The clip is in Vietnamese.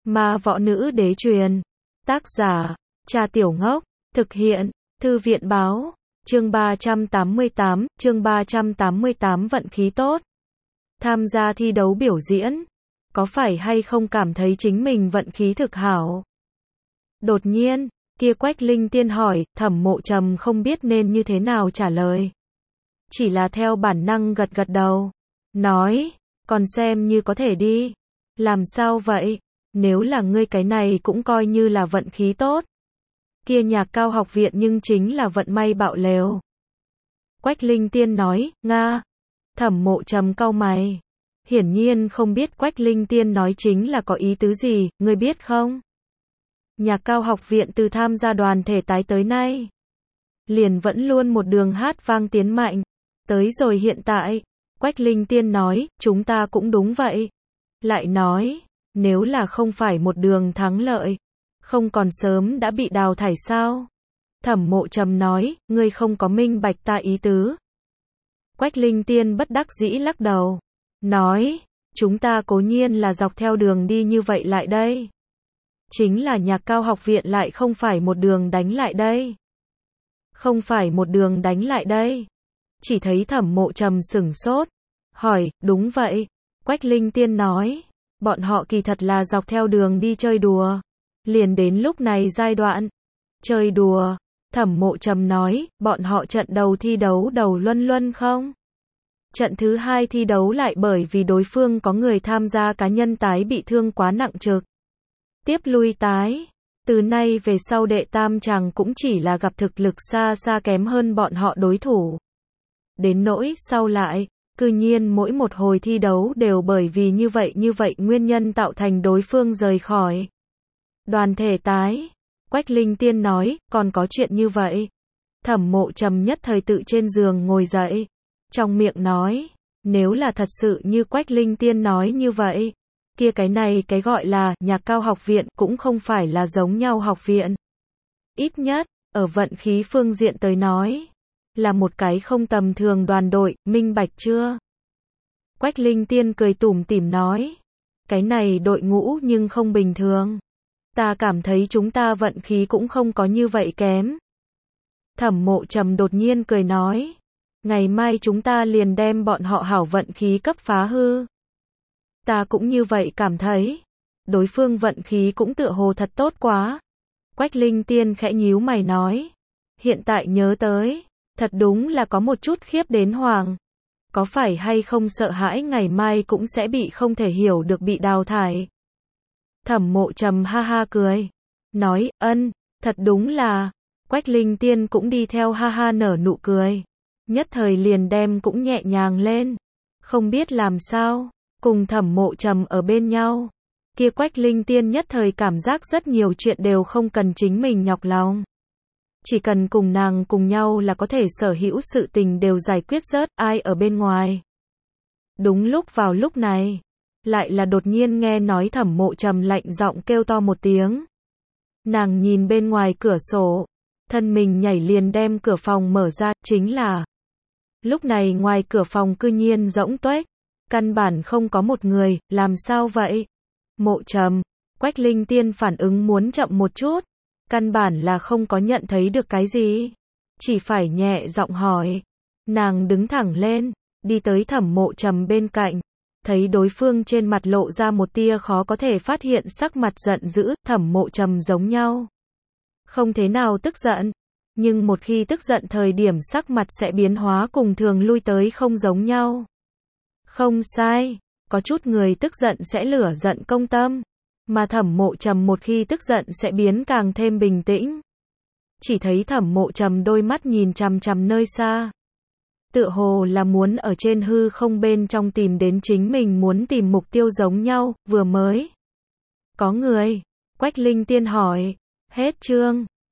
Ma võ nữ đế truyền. Tác giả, Trà Tiểu Ngốc. Thực hiện, Thư viện báo. Chương 388 vận khí tốt. Tham gia thi đấu biểu diễn. Có phải hay không cảm thấy chính mình vận khí thực hảo? Đột nhiên, kia Quách Linh Tiên hỏi, Thẩm Mộ Trầm không biết nên như thế nào trả lời. Chỉ là theo bản năng gật gật đầu. Nói, còn xem như có thể đi. Làm sao vậy? Nếu là ngươi cái này cũng coi như là vận khí tốt. Kia Nhạc Cao học viện nhưng chính là vận may bạo lều. Quách Linh Tiên nói, Nga. Thẩm Mộ Trầm cau mày. Hiển nhiên không biết Quách Linh Tiên nói chính là có ý tứ gì, ngươi biết không? Nhạc Cao học viện từ tham gia đoàn thể tái tới nay, liền vẫn luôn một đường hát vang tiến mạnh. Tới rồi hiện tại, Quách Linh Tiên nói, chúng ta cũng đúng vậy. Lại nói, nếu là không phải một đường thắng lợi, không còn sớm đã bị đào thải sao? Thẩm Mộ Trầm nói, ngươi không có minh bạch ta ý tứ. Quách Linh Tiên bất đắc dĩ lắc đầu. Nói, chúng ta cố nhiên là dọc theo đường đi như vậy lại đây. Chính là Nhạc Cao học viện lại không phải một đường đánh lại đây. Không phải một đường đánh lại đây. Chỉ thấy Thẩm Mộ Trầm sửng sốt. Hỏi, đúng vậy. Quách Linh Tiên nói, bọn họ kỳ thật là dọc theo đường đi chơi đùa. Liền đến lúc này giai đoạn. Chơi đùa. Thẩm Mộ Trầm nói, bọn họ trận đầu thi đấu đầu luân luân không? Trận thứ hai thi đấu lại bởi vì đối phương có người tham gia cá nhân tái bị thương quá nặng trực tiếp lui tái. Từ nay về sau đệ tam chàng cũng chỉ là gặp thực lực xa xa kém hơn bọn họ đối thủ. Đến nỗi sau lại, cư nhiên mỗi một hồi thi đấu đều bởi vì như vậy nguyên nhân tạo thành đối phương rời khỏi đoàn thể tái. Quách Linh Tiên nói, còn có chuyện như vậy. Thẩm Mộ Trầm nhất thời tự trên giường ngồi dậy. Trong miệng nói, nếu là thật sự như Quách Linh Tiên nói như vậy, kia cái này cái gọi là Nhạc Cao học viện cũng không phải là giống nhau học viện. Ít nhất, ở vận khí phương diện tới nói, là một cái không tầm thường đoàn đội, minh bạch chưa? Quách Linh Tiên cười tủm tỉm nói, cái này đội ngũ nhưng không bình thường. Ta cảm thấy chúng ta vận khí cũng không có như vậy kém. Thẩm Mộ Trầm đột nhiên cười nói, ngày mai chúng ta liền đem bọn họ hảo vận khí cấp phá hư. Ta cũng như vậy cảm thấy. Đối phương vận khí cũng tựa hồ thật tốt quá. Quách Linh Tiên khẽ nhíu mày nói, hiện tại nhớ tới, thật đúng là có một chút khiếp đến hoàng. Có phải hay không sợ hãi ngày mai cũng sẽ bị không thể hiểu được bị đào thải? Thẩm Mộ Trầm ha ha cười, nói, thật đúng là. Quách Linh Tiên cũng đi theo ha ha nở nụ cười. Nhất thời liền đem cũng nhẹ nhàng lên. Không biết làm sao, cùng Thẩm Mộ Trầm ở bên nhau. Kia Quách Linh Tiên nhất thời cảm giác rất nhiều chuyện đều không cần chính mình nhọc lòng. Chỉ cần cùng nàng cùng nhau là có thể sở hữu sự tình đều giải quyết rớt, ai ở bên ngoài. Đúng lúc vào lúc này, lại là đột nhiên nghe nói Thẩm Mộ Trầm lạnh giọng kêu to một tiếng. Nàng nhìn bên ngoài cửa sổ, thân mình nhảy liền đem cửa phòng mở ra, chính là lúc này ngoài cửa phòng cư nhiên rỗng tuếch, căn bản không có một người, làm sao vậy? Mộ Trầm, Quách Linh Tiên phản ứng muốn chậm một chút, căn bản là không có nhận thấy được cái gì, chỉ phải nhẹ giọng hỏi. Nàng đứng thẳng lên, đi tới Thẩm Mộ Trầm bên cạnh, thấy đối phương trên mặt lộ ra một tia khó có thể phát hiện sắc mặt giận dữ. Thẩm Mộ Trầm giống nhau, không thế nào tức giận, nhưng một khi tức giận thời điểm sắc mặt sẽ biến hóa cùng thường lui tới không giống nhau. Không sai, có chút người tức giận sẽ lửa giận công tâm, mà Thẩm Mộ Trầm một khi tức giận sẽ biến càng thêm bình tĩnh. Chỉ thấy Thẩm Mộ Trầm đôi mắt nhìn chằm chằm nơi xa, tựa hồ là muốn ở trên hư không bên trong tìm đến chính mình muốn tìm mục tiêu giống nhau. Vừa mới có người. Quách Linh Tiên hỏi, hết chương.